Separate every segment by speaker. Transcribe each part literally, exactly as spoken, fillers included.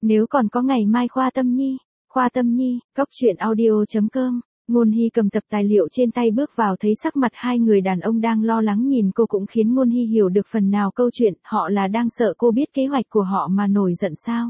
Speaker 1: Nếu còn có ngày mai Khoa Tâm Nhi, Khoa Tâm Nhi, cốc truyện audio chấm com. Ngôn Hy cầm tập tài liệu trên tay bước vào thấy sắc mặt hai người đàn ông đang lo lắng nhìn cô cũng khiến Ngôn Hy hiểu được phần nào câu chuyện, họ là đang sợ cô biết kế hoạch của họ mà nổi giận sao.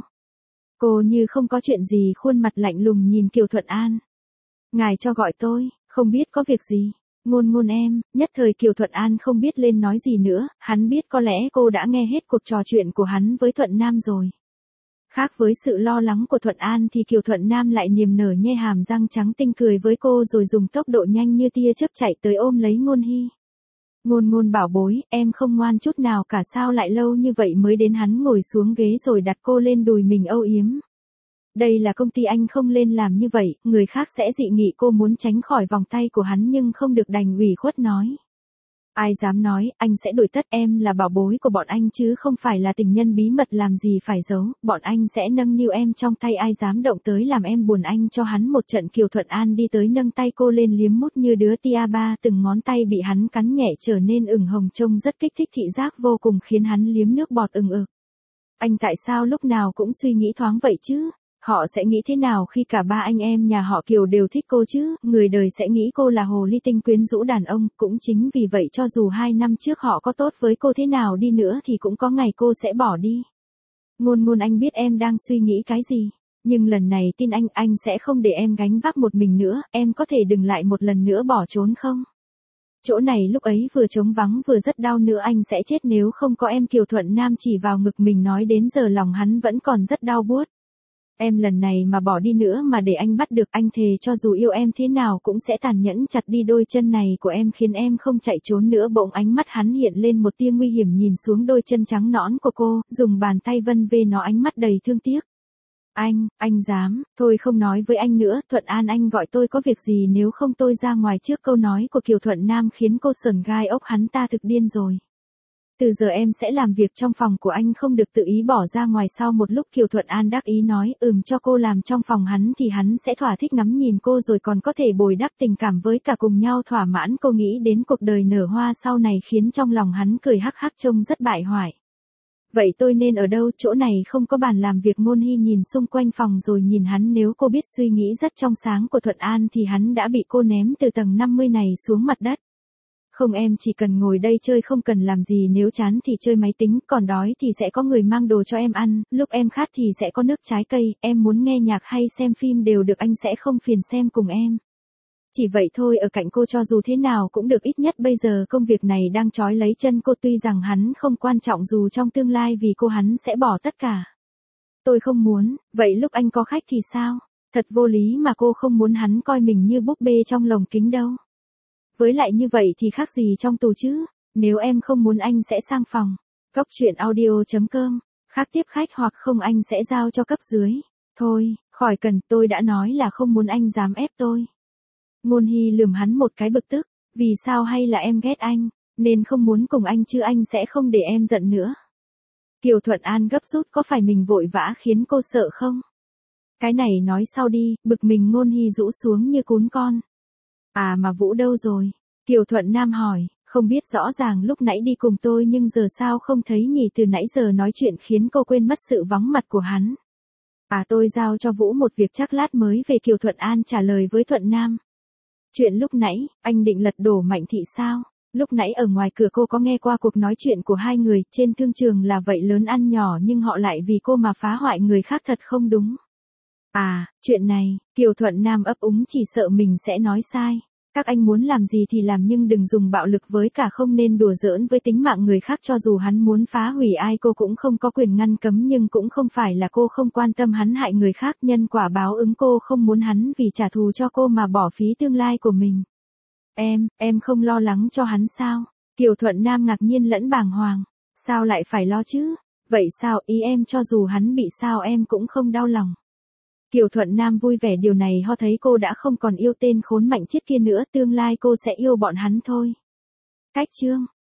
Speaker 1: Cô như không có chuyện gì khuôn mặt lạnh lùng nhìn Kiều Thuận An. Ngài cho gọi tôi, không biết có việc gì. Ngôn ngôn em, nhất thời Kiều Thuận An không biết lên nói gì nữa, hắn biết có lẽ cô đã nghe hết cuộc trò chuyện của hắn với Thuận Nam rồi. Khác với sự lo lắng của Thuận An thì Kiều Thuận Nam lại niềm nở nhe hàm răng trắng tinh cười với cô rồi dùng tốc độ nhanh như tia chớp chạy tới ôm lấy Ngôn Hy. Ngôn ngôn bảo bối, em không ngoan chút nào cả sao lại lâu như vậy mới đến. Hắn ngồi xuống ghế rồi đặt cô lên đùi mình âu yếm. Đây là công ty anh không lên làm như vậy, người khác sẽ dị nghị. Cô muốn tránh khỏi vòng tay của hắn nhưng không được đành ủy khuất nói. Ai dám nói, anh sẽ đổi tất, em là bảo bối của bọn anh chứ không phải là tình nhân bí mật làm gì phải giấu, bọn anh sẽ nâng niu em trong tay, ai dám động tới làm em buồn anh cho hắn một trận. Kiều Thuận An đi tới nâng tay cô lên liếm mút như đứa tia ba, từng ngón tay bị hắn cắn nhẹ trở nên ửng hồng trông rất kích thích thị giác vô cùng khiến hắn liếm nước bọt ừng ực. Anh tại sao lúc nào cũng suy nghĩ thoáng vậy chứ? Họ sẽ nghĩ thế nào khi cả ba anh em nhà họ Kiều đều thích cô chứ? Người đời sẽ nghĩ cô là hồ ly tinh quyến rũ đàn ông, cũng chính vì vậy cho dù hai năm trước họ có tốt với cô thế nào đi nữa thì cũng có ngày cô sẽ bỏ đi. Ngôn ngôn, anh biết em đang suy nghĩ cái gì, nhưng lần này tin anh, anh sẽ không để em gánh vác một mình nữa, em có thể đừng lại một lần nữa bỏ trốn không? Chỗ này lúc ấy vừa trống vắng vừa rất đau nữa, anh sẽ chết nếu không có em. Kiều Thuận Nam chỉ vào ngực mình nói đến giờ lòng hắn vẫn còn rất đau buốt. Em lần này mà bỏ đi nữa mà để anh bắt được, anh thề cho dù yêu em thế nào cũng sẽ tàn nhẫn chặt đi đôi chân này của em khiến em không chạy trốn nữa. Bỗng ánh mắt hắn hiện lên một tia nguy hiểm nhìn xuống đôi chân trắng nõn của cô, dùng bàn tay vân vê nó, ánh mắt đầy thương tiếc. Anh, anh dám, thôi không nói với anh nữa. Thuận An, anh gọi tôi có việc gì nếu không tôi ra ngoài trước? Câu nói của Kiều Thuận Nam khiến cô sởn gai ốc, hắn ta thực điên rồi. Từ giờ em sẽ làm việc trong phòng của anh, không được tự ý bỏ ra ngoài. Sau một lúc Kiều Thuận An đắc ý nói ừm cho cô làm trong phòng hắn thì hắn sẽ thỏa thích ngắm nhìn cô rồi còn có thể bồi đắp tình cảm với cả cùng nhau thỏa mãn. Cô nghĩ đến cuộc đời nở hoa sau này khiến trong lòng hắn cười hắc hắc trông rất bại hoại. Vậy tôi nên ở đâu? Chỗ này không có bàn làm việc. Ngôn Hy nhìn xung quanh phòng rồi nhìn hắn, nếu cô biết suy nghĩ rất trong sáng của Thuận An thì hắn đã bị cô ném từ tầng năm mươi này xuống mặt đất. Không, em chỉ cần ngồi đây chơi, không cần làm gì, nếu chán thì chơi máy tính, còn đói thì sẽ có người mang đồ cho em ăn, lúc em khát thì sẽ có nước trái cây, em muốn nghe nhạc hay xem phim đều được, anh sẽ không phiền xem cùng em. Chỉ vậy thôi, ở cạnh cô cho dù thế nào cũng được, ít nhất bây giờ công việc này đang trói lấy chân cô. Tuy rằng hắn không quan trọng, dù trong tương lai vì cô hắn sẽ bỏ tất cả. Tôi không muốn, vậy lúc anh có khách thì sao? Thật vô lý mà, cô không muốn hắn coi mình như búp bê trong lồng kính đâu. Với lại như vậy thì khác gì trong tù chứ? Nếu em không muốn anh sẽ sang phòng. Cốc truyện audio chấm com. Khác tiếp khách hoặc không anh sẽ giao cho cấp dưới. Thôi, khỏi cần, tôi đã nói là không muốn, anh dám ép tôi. Ngôn Hy lườm hắn một cái bực tức. Vì sao? Hay là em ghét anh, nên không muốn cùng anh chứ? Anh sẽ không để em giận nữa. Kiều Thuận An gấp rút, có phải mình vội vã khiến cô sợ không? Cái này nói sau đi, bực mình. Ngôn Hy rũ xuống như cún con. À mà Vũ đâu rồi? Kiều Thuận Nam hỏi, không biết, rõ ràng lúc nãy đi cùng tôi nhưng giờ sao không thấy nhỉ? Từ nãy giờ nói chuyện khiến cô quên mất sự vắng mặt của hắn. À, tôi giao cho Vũ một việc, chắc lát mới về. Kiều Thuận An trả lời với Thuận Nam. Chuyện lúc nãy, anh định lật đổ Mạnh Thị sao? Lúc nãy ở ngoài cửa cô có nghe qua cuộc nói chuyện của hai người, trên thương trường là vậy, lớn ăn nhỏ nhưng họ lại vì cô mà phá hoại người khác, thật không đúng. À, chuyện này, Kiều Thuận Nam ấp úng chỉ sợ mình sẽ nói sai. Các anh muốn làm gì thì làm nhưng đừng dùng bạo lực với cả không nên đùa giỡn với tính mạng người khác. Cho dù hắn muốn phá hủy ai cô cũng không có quyền ngăn cấm, nhưng cũng không phải là cô không quan tâm hắn hại người khác. Nhân quả báo ứng, cô không muốn hắn vì trả thù cho cô mà bỏ phí tương lai của mình. Em, em không lo lắng cho hắn sao? Kiều Thuận Nam ngạc nhiên lẫn bàng hoàng. Sao lại phải lo chứ? Vậy sao? Ý em cho dù hắn bị sao em cũng không đau lòng. Kiều Thuận Nam vui vẻ điều này ho thấy cô đã không còn yêu tên khốn Mạnh Chiết kia nữa, tương lai cô sẽ yêu bọn hắn thôi. Cách chương